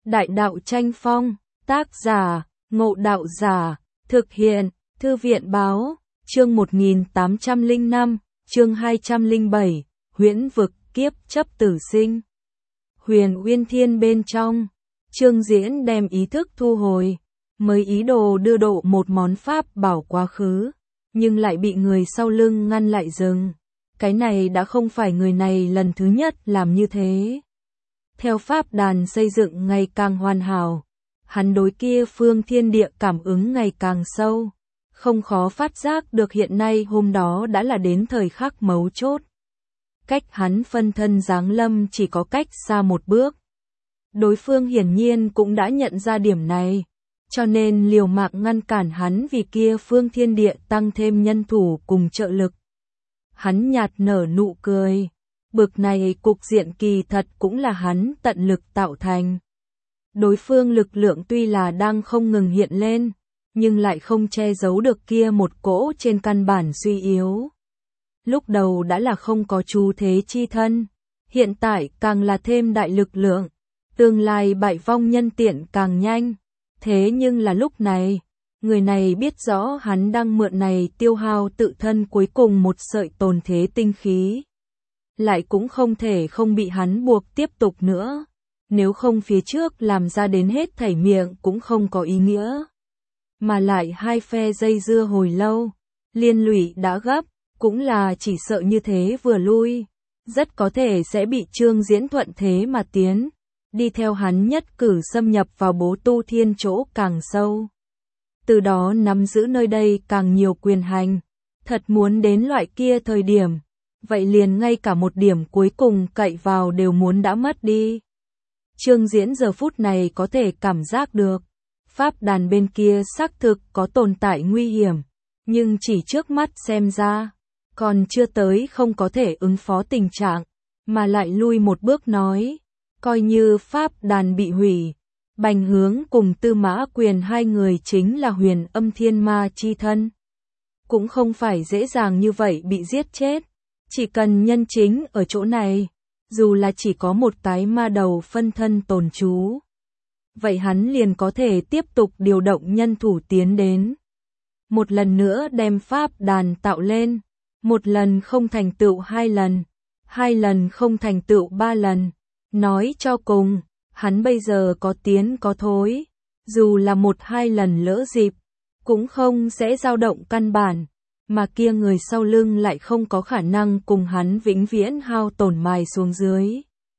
Đại đạo tranh phong, tác giả, Ngộ Đạo Giả, thực hiện, Thư viện Báo, chương 1805, chương 207, huyễn vực kiếp chấp tử sinh. Huyền Uyên Thiên bên trong, Trương Diễn đem ý thức thu hồi, mới ý đồ đưa độ một món pháp bảo quá khứ, nhưng lại bị người sau lưng ngăn lại dừng. Cái này đã không phải người này lần thứ nhất làm như thế. Theo pháp đàn xây dựng ngày càng hoàn hảo, hắn đối kia phương thiên địa cảm ứng ngày càng sâu, không khó phát giác được hiện nay hôm đó đã là đến thời khắc mấu chốt. Cách hắn phân thân giáng lâm chỉ có cách xa một bước. Đối phương hiển nhiên cũng đã nhận ra điểm này, cho nên liều mạng ngăn cản hắn vì kia phương thiên địa tăng thêm nhân thủ cùng trợ lực. Hắn nhạt nở nụ cười. Bực này cục diện kỳ thật cũng là hắn tận lực tạo thành. Đối phương lực lượng tuy là đang không ngừng hiện lên, nhưng lại không che giấu được kia một cỗ trên căn bản suy yếu. Lúc đầu đã là không có chú thế chi thân, hiện tại càng là thêm đại lực lượng, tương lai bại vong nhân tiện càng nhanh. Thế nhưng là lúc này, người này biết rõ hắn đang mượn này tiêu hao tự thân cuối cùng một sợi tồn thế tinh khí. Lại cũng không thể không bị hắn buộc tiếp tục nữa, nếu không phía trước làm ra đến hết thảy miệng cũng không có ý nghĩa. Mà lại hai phe dây dưa hồi lâu, liên lụy đã gấp, cũng là chỉ sợ như thế vừa lui, rất có thể sẽ bị Trương Diễn thuận thế mà tiến, đi theo hắn nhất cử xâm nhập vào bố tu thiên chỗ càng sâu. Từ đó nắm giữ nơi đây càng nhiều quyền hành, thật muốn đến loại kia thời điểm. Vậy liền ngay cả một điểm cuối cùng cậy vào đều muốn đã mất đi. Trương Diễn giờ phút này có thể cảm giác được, pháp đàn bên kia xác thực có tồn tại nguy hiểm, nhưng chỉ trước mắt xem ra, còn chưa tới không có thể ứng phó tình trạng, mà lại lui một bước nói, coi như pháp đàn bị hủy, Bành Hướng cùng Tư Mã Quyền hai người chính là huyền âm thiên ma chi thân. Cũng không phải dễ dàng như vậy bị giết chết. Chỉ cần nhân chính ở chỗ này, dù là chỉ có một cái ma đầu phân thân tồn trú, vậy hắn liền có thể tiếp tục điều động nhân thủ tiến đến. Một lần nữa đem pháp đàn tạo lên, một lần không thành tựu hai lần không thành tựu ba lần. Nói cho cùng, hắn bây giờ có tiến có thối, dù là một hai lần lỡ dịp, cũng không sẽ dao động căn bản. Mà kia người sau lưng lại không có khả năng cùng hắn vĩnh viễn hao tổn mài xuống dưới.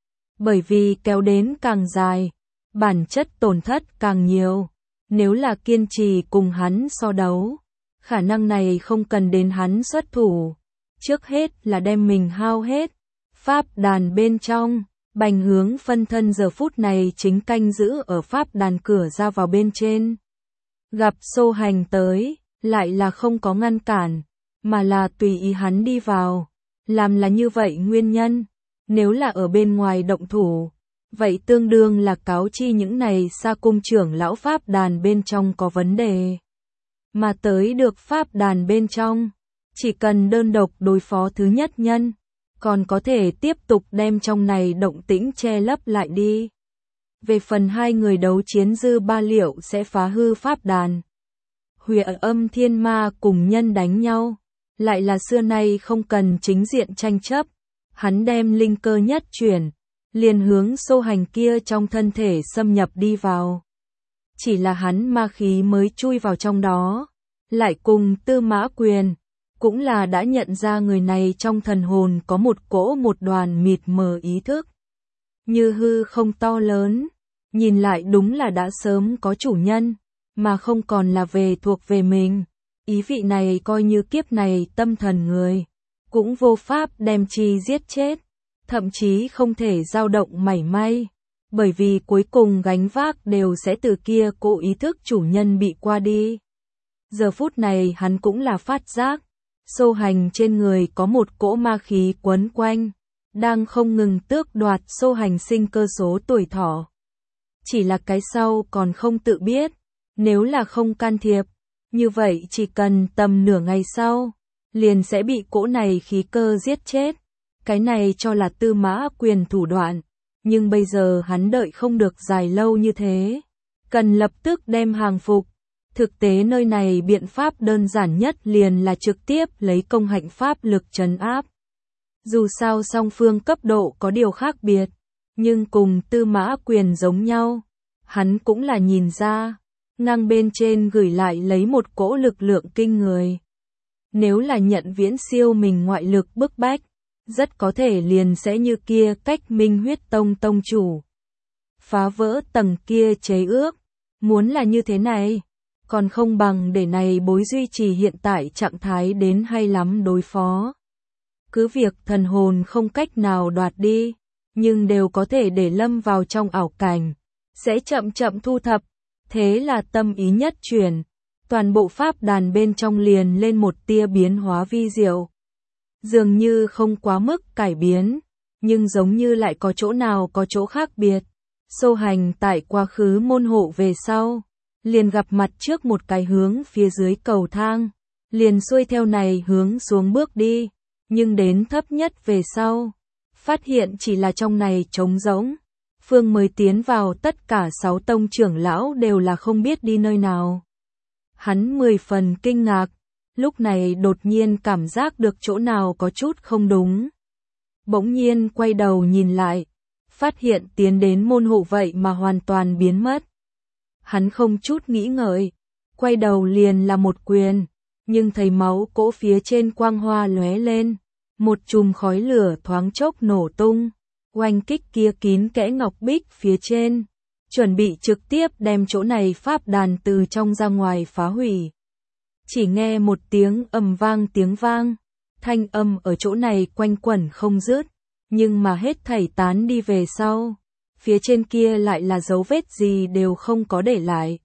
Bởi vì kéo đến càng dài, bản chất tổn thất càng nhiều. Nếu là kiên trì cùng hắn so đấu, khả năng này không cần đến hắn xuất thủ. Trước hết là đem mình hao hết. Pháp đàn bên trong, Bành Hướng phân thân giờ phút này chính canh giữ ở pháp đàn cửa ra vào bên trên. Gặp Xô Hành tới, lại là không có ngăn cản, mà là tùy ý hắn đi vào. Làm là như vậy nguyên nhân, nếu là ở bên ngoài động thủ, vậy tương đương là cáo chi những này xa cung trưởng lão pháp đàn bên trong có vấn đề. Mà tới được pháp đàn bên trong, chỉ cần đơn độc đối phó thứ nhất nhân, còn có thể tiếp tục đem trong này động tĩnh che lấp lại đi. Về phần hai người đấu chiến dư ba liệu sẽ phá hư pháp đàn. Huyền âm thiên ma cùng nhân đánh nhau, lại là xưa nay không cần chính diện tranh chấp. Hắn đem linh cơ nhất chuyển, liền hướng Xô Hành kia trong thân thể xâm nhập đi vào. Chỉ là hắn ma khí mới chui vào trong đó, lại cùng Tư Mã Quyền, cũng là đã nhận ra người này trong thần hồn có một cỗ một đoàn mịt mờ ý thức. Như hư không to lớn, nhìn lại đúng là đã sớm có chủ nhân, mà không còn là về thuộc về mình. Ý vị này coi như kiếp này tâm thần người, cũng vô pháp đem chi giết chết, thậm chí không thể dao động mảy may, bởi vì cuối cùng gánh vác đều sẽ từ kia cỗ ý thức chủ nhân bị qua đi. Giờ phút này hắn cũng là phát giác, Xô Hành trên người có một cỗ ma khí quấn quanh, đang không ngừng tước đoạt Xô Hành sinh cơ số tuổi thọ. Chỉ là cái sau còn không tự biết, nếu là không can thiệp, như vậy chỉ cần tầm nửa ngày sau, liền sẽ bị cỗ này khí cơ giết chết. Cái này cho là Tư Mã Quyền thủ đoạn, nhưng bây giờ hắn đợi không được dài lâu như thế. Cần lập tức đem hàng phục. Thực tế nơi này biện pháp đơn giản nhất liền là trực tiếp lấy công hạnh pháp lực trấn áp. Dù sao song phương cấp độ có điều khác biệt, nhưng cùng Tư Mã Quyền giống nhau, hắn cũng là nhìn ra, ngang bên trên gửi lại lấy một cỗ lực lượng kinh người. Nếu là nhận Viễn Siêu mình ngoại lực bức bách, rất có thể liền sẽ như kia Cách Minh Huyết Tông tông chủ. Phá vỡ tầng kia chế ước, muốn là như thế này, còn không bằng để này bối duy trì hiện tại trạng thái đến hay lắm đối phó. Cứ việc thần hồn không cách nào đoạt đi, nhưng đều có thể để lâm vào trong ảo cảnh, sẽ chậm chậm thu thập, thế là tâm ý nhất chuyển, toàn bộ pháp đàn bên trong liền lên một tia biến hóa vi diệu. Dường như không quá mức cải biến, nhưng giống như lại có chỗ nào có chỗ khác biệt. Sô Hành tại quá khứ môn hộ về sau, liền gặp mặt trước một cái hướng phía dưới cầu thang, liền xuôi theo này hướng xuống bước đi, nhưng đến thấp nhất về sau, phát hiện chỉ là trong này trống rỗng. Phương mới tiến vào tất cả 6 tông trưởng lão đều là không biết đi nơi nào. Hắn 10 phần kinh ngạc, lúc này đột nhiên cảm giác được chỗ nào có chút không đúng. Bỗng nhiên quay đầu nhìn lại, phát hiện tiến đến môn hộ vậy mà hoàn toàn biến mất. Hắn không chút nghĩ ngợi, quay đầu liền là một quyền, nhưng thấy máu cỗ phía trên quang hoa lóe lên, một chùm khói lửa thoáng chốc nổ tung, oanh kích kia kín kẽ ngọc bích phía trên, chuẩn bị trực tiếp đem chỗ này pháp đàn từ trong ra ngoài phá hủy. Chỉ nghe một tiếng tiếng vang, thanh âm ở chỗ này quanh quẩn không dứt, nhưng mà hết thảy tán đi về sau, phía trên kia lại là dấu vết gì đều không có để lại.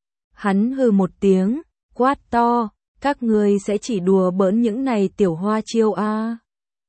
Hắn hừ một tiếng, quát to, các ngươi sẽ chỉ đùa bỡn những này tiểu hoa chiêu a.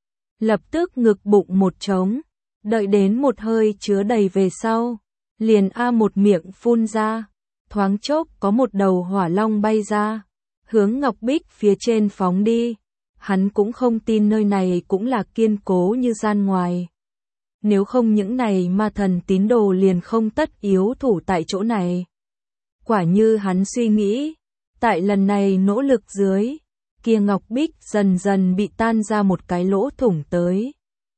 Lập tức ngực bụng một trống, đợi đến một hơi chứa đầy về sau, liền một miệng phun ra, thoáng chốc có một đầu hỏa long bay ra, hướng ngọc bích phía trên phóng đi. Hắn cũng không tin nơi này cũng là kiên cố như gian ngoài. Nếu không những này ma thần tín đồ liền không tất yếu thủ tại chỗ này. Quả như hắn suy nghĩ, tại lần này nỗ lực dưới, kia ngọc bích dần dần bị tan ra một cái lỗ thủng tới.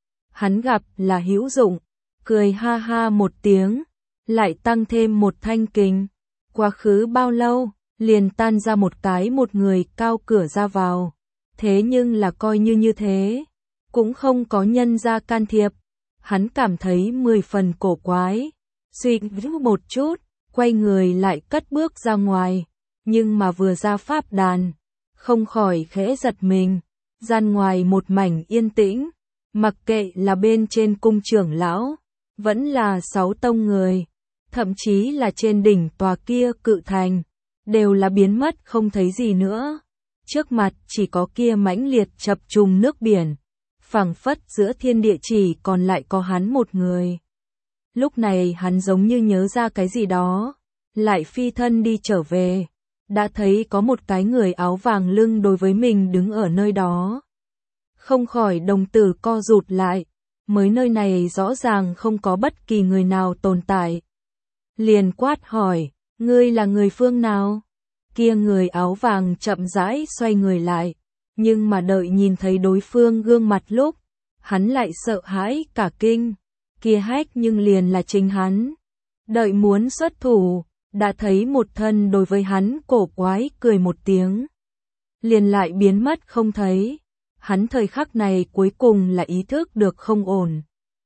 Hắn gặp là hữu dụng, cười ha ha một tiếng, lại tăng thêm một thanh kình. Quá khứ bao lâu, liền tan ra một cái một người cao cửa ra vào. Thế nhưng là coi như thế, cũng không có nhân ra can thiệp. Hắn cảm thấy 10 phần cổ quái, suy nghĩ một chút, quay người lại cất bước ra ngoài, nhưng mà vừa ra pháp đàn, không khỏi khẽ giật mình, gian ngoài một mảnh yên tĩnh, mặc kệ là bên trên cung trưởng lão, vẫn là 6 tông người, thậm chí là trên đỉnh tòa kia cự thành, đều là biến mất không thấy gì nữa. Trước mặt chỉ có kia mãnh liệt chập trùng nước biển, phảng phất giữa thiên địa chỉ còn lại có hắn một người. Lúc này hắn giống như nhớ ra cái gì đó, lại phi thân đi trở về, đã thấy có một cái người áo vàng lưng đối với mình đứng ở nơi đó. Không khỏi đồng tử co rụt lại, mới nơi này rõ ràng không có bất kỳ người nào tồn tại. Liền quát hỏi, ngươi là người phương nào? Kia người áo vàng chậm rãi xoay người lại, nhưng mà đợi nhìn thấy đối phương gương mặt lúc, hắn lại sợ hãi cả kinh, kia hách nhưng liền là chính hắn. Đợi muốn xuất thủ, đã thấy một thân đối với hắn cổ quái cười một tiếng, liền lại biến mất không thấy. Hắn thời khắc này cuối cùng là ý thức được không ổn.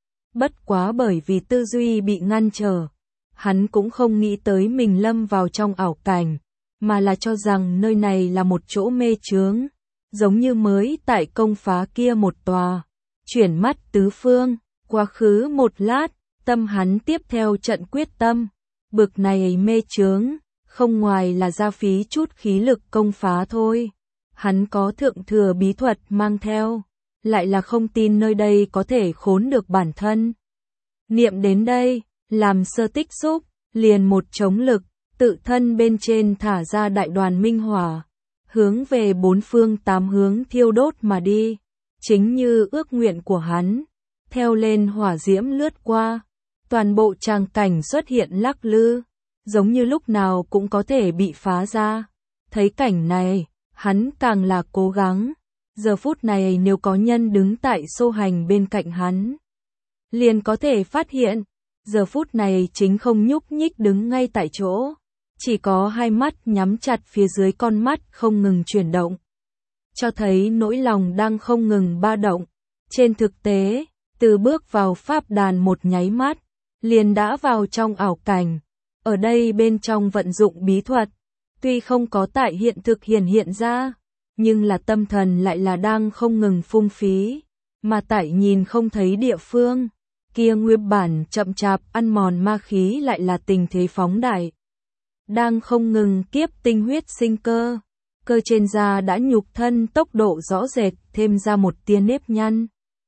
Bất quá bởi vì tư duy bị ngăn trở, hắn cũng không nghĩ tới mình lâm vào trong ảo cảnh, mà là cho rằng nơi này là một chỗ mê chướng, giống như mới tại công phá kia một tòa. Chuyển mắt tứ phương, quá khứ một lát, tâm hắn tiếp theo trận quyết tâm, bực này mê chướng, không ngoài là ra phí chút khí lực công phá thôi. Hắn có thượng thừa bí thuật mang theo, lại là không tin nơi đây có thể khốn được bản thân. Niệm đến đây, làm sơ tích xúc, liền một chống lực, tự thân bên trên thả ra đại đoàn minh hỏa, hướng về 4 phương 8 hướng thiêu đốt mà đi, chính như ước nguyện của hắn. Theo lên hỏa diễm lướt qua, toàn bộ tràng cảnh xuất hiện lắc lư, giống như lúc nào cũng có thể bị phá ra. Thấy cảnh này, hắn càng là cố gắng. Giờ phút này nếu có nhân đứng tại xô hành bên cạnh hắn, liền có thể phát hiện, giờ phút này chính không nhúc nhích đứng ngay tại chỗ, chỉ có hai mắt nhắm chặt phía dưới con mắt không ngừng chuyển động, cho thấy nỗi lòng đang không ngừng ba động. Trên thực tế, từ bước vào pháp đàn một nháy mắt, liền đã vào trong ảo cảnh. Ở đây bên trong vận dụng bí thuật, tuy không có tại hiện thực hiện ra, nhưng là tâm thần lại là đang không ngừng phung phí, mà tại nhìn không thấy địa phương, kia nguyên bản chậm chạp ăn mòn ma khí lại là tình thế phóng đại. Đang không ngừng kiếp tinh huyết sinh cơ, cơ trên da đã nhục thân tốc độ rõ rệt thêm ra một tia nếp nhăn.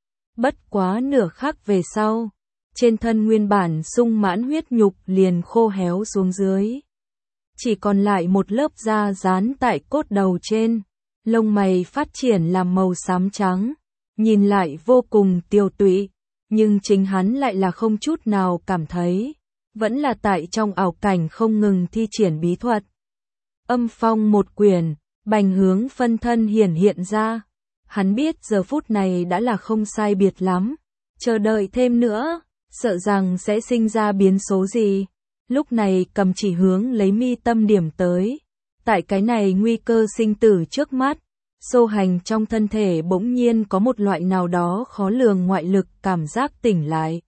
Bất quá nửa khắc về sau, trên thân nguyên bản sung mãn huyết nhục liền khô héo xuống dưới. Chỉ còn lại một lớp da dán tại cốt đầu trên, lông mày phát triển làm màu xám trắng, nhìn lại vô cùng tiêu tụy, nhưng chính hắn lại là không chút nào cảm thấy, vẫn là tại trong ảo cảnh không ngừng thi triển bí thuật. Âm phong một quyển, bành hướng phân thân hiện ra. Hắn biết giờ phút này đã là không sai biệt lắm, chờ đợi thêm nữa, sợ rằng sẽ sinh ra biến số gì. Lúc này cầm chỉ hướng lấy mi tâm điểm tới. Tại cái này nguy cơ sinh tử trước mắt, xô hành trong thân thể bỗng nhiên có một loại nào đó khó lường ngoại lực cảm giác tỉnh lại.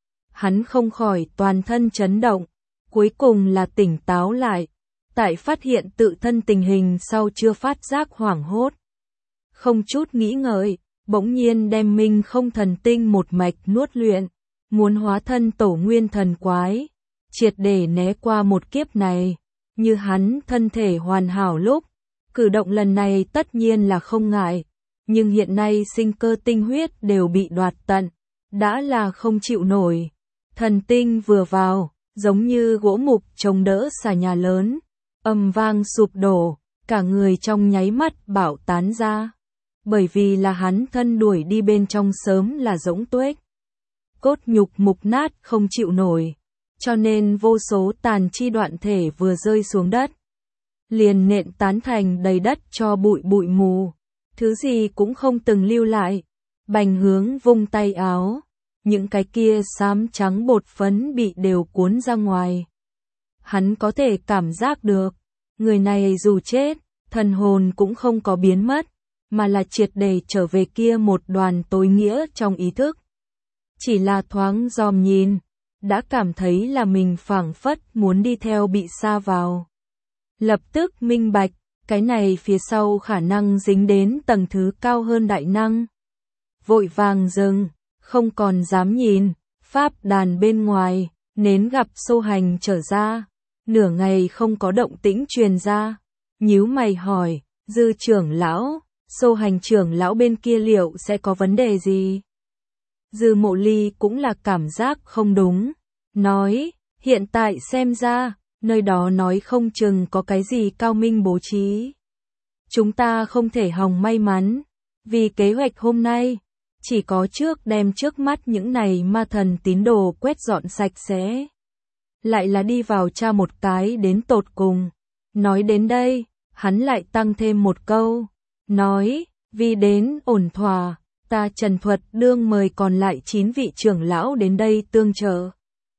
Hắn không khỏi toàn thân chấn động, cuối cùng là tỉnh táo lại. Tại phát hiện tự thân tình hình sau chưa phát giác hoảng hốt. Không chút nghĩ ngợi, bỗng nhiên đem minh không thần tinh một mạch nuốt luyện, muốn hóa thân tổ nguyên thần quái, triệt để né qua một kiếp này, như hắn thân thể hoàn hảo lúc, cử động lần này tất nhiên là không ngại, nhưng hiện nay sinh cơ tinh huyết đều bị đoạt tận, đã là không chịu nổi. Thần tinh vừa vào, giống như gỗ mục chống đỡ xà nhà lớn, ầm vang sụp đổ, cả người trong nháy mắt bạo tán ra. Bởi vì là hắn thân đuổi đi bên trong sớm là rỗng tuếch. Cốt nhục mục nát không chịu nổi, cho nên vô số tàn chi đoạn thể vừa rơi xuống đất, liền nện tán thành đầy đất cho bụi mù, thứ gì cũng không từng lưu lại. Bành hướng vung tay áo, những cái kia xám trắng bột phấn bị đều cuốn ra ngoài. Hắn có thể cảm giác được, người này dù chết, thần hồn cũng không có biến mất, mà là triệt để trở về kia một đoàn tối nghĩa trong ý thức. Chỉ là thoáng dòm nhìn, đã cảm thấy là mình phảng phất muốn đi theo bị sa vào. Lập tức minh bạch, cái này phía sau khả năng dính đến tầng thứ cao hơn đại năng. Vội vàng dừng, không còn dám nhìn, pháp đàn bên ngoài, nến gặp xô hành trở ra, nửa ngày không có động tĩnh truyền ra, nhíu mày hỏi, Dư trưởng lão, xô hành trưởng lão bên kia liệu sẽ có vấn đề gì? Dư Mộ Ly cũng là cảm giác không đúng, nói, hiện tại xem ra, nơi đó nói không chừng có cái gì cao minh bố trí. Chúng ta không thể hòng may mắn, vì kế hoạch hôm nay, chỉ có trước đem trước mắt những này ma thần tín đồ quét dọn sạch sẽ. Lại là đi vào tra một cái đến tột cùng. Nói đến đây, hắn lại tăng thêm một câu, nói, vì đến ổn thỏa, ta Trần Thuật đương mời còn lại 9 vị trưởng lão đến đây tương trợ.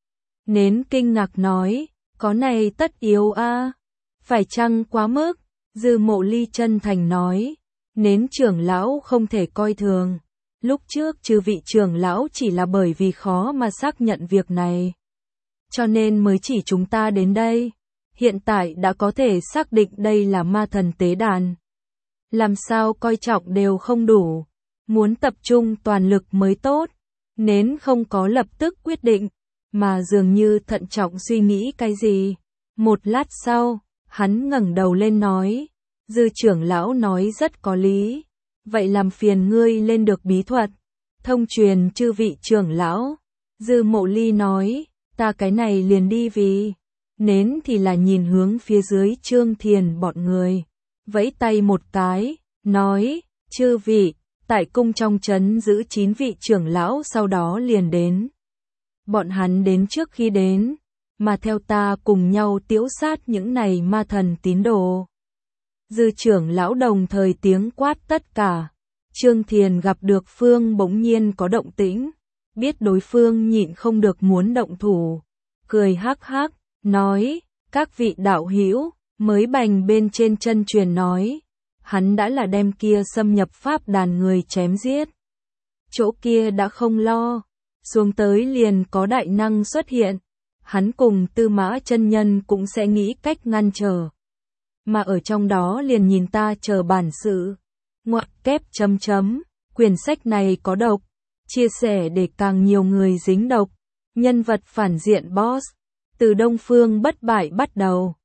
Nến kinh ngạc nói, có này tất yếu a, phải chăng quá mức? Dư Mộ Ly chân thành nói, Nến trưởng lão không thể coi thường. Lúc trước chư vị trưởng lão chỉ là bởi vì khó mà xác nhận việc này, cho nên mới chỉ chúng ta đến đây. Hiện tại đã có thể xác định đây là ma thần tế đàn. Làm sao coi trọng đều không đủ, muốn tập trung toàn lực mới tốt. Nến không có lập tức quyết định, mà dường như thận trọng suy nghĩ cái gì. Một lát sau, hắn ngẩng đầu lên nói, Dư trưởng lão nói rất có lý, vậy làm phiền ngươi lên được bí thuật, thông truyền chư vị trưởng lão. Dư Mộ Ly nói, ta cái này liền đi vì. Nến thì là nhìn hướng phía dưới Trương Thiền bọn người, vẫy tay một cái, nói, chư vị, tại cung trong trấn giữ 9 vị trưởng lão sau đó liền đến. bọn hắn đến trước khi đến, mà theo ta cùng nhau tiễu sát những này ma thần tín đồ. Dư trưởng lão đồng thời tiếng quát tất cả. Trương Thiền gặp được Phương bỗng nhiên có động tĩnh, biết đối phương nhịn không được muốn động thủ, cười hắc hắc, nói, các vị đạo hữu, mới bành bên trên chân truyền nói, hắn đã là đem kia xâm nhập pháp đàn người chém giết. Chỗ kia đã không lo, xuống tới liền có đại năng xuất hiện, hắn cùng Tư Mã chân nhân cũng sẽ nghĩ cách ngăn trở. Mà ở trong đó liền nhìn ta chờ bản sự. Ngoặc kép chấm chấm, quyển sách này có độc, chia sẻ để càng nhiều người dính độc. Nhân vật phản diện boss, từ Đông Phương bất bại bắt đầu.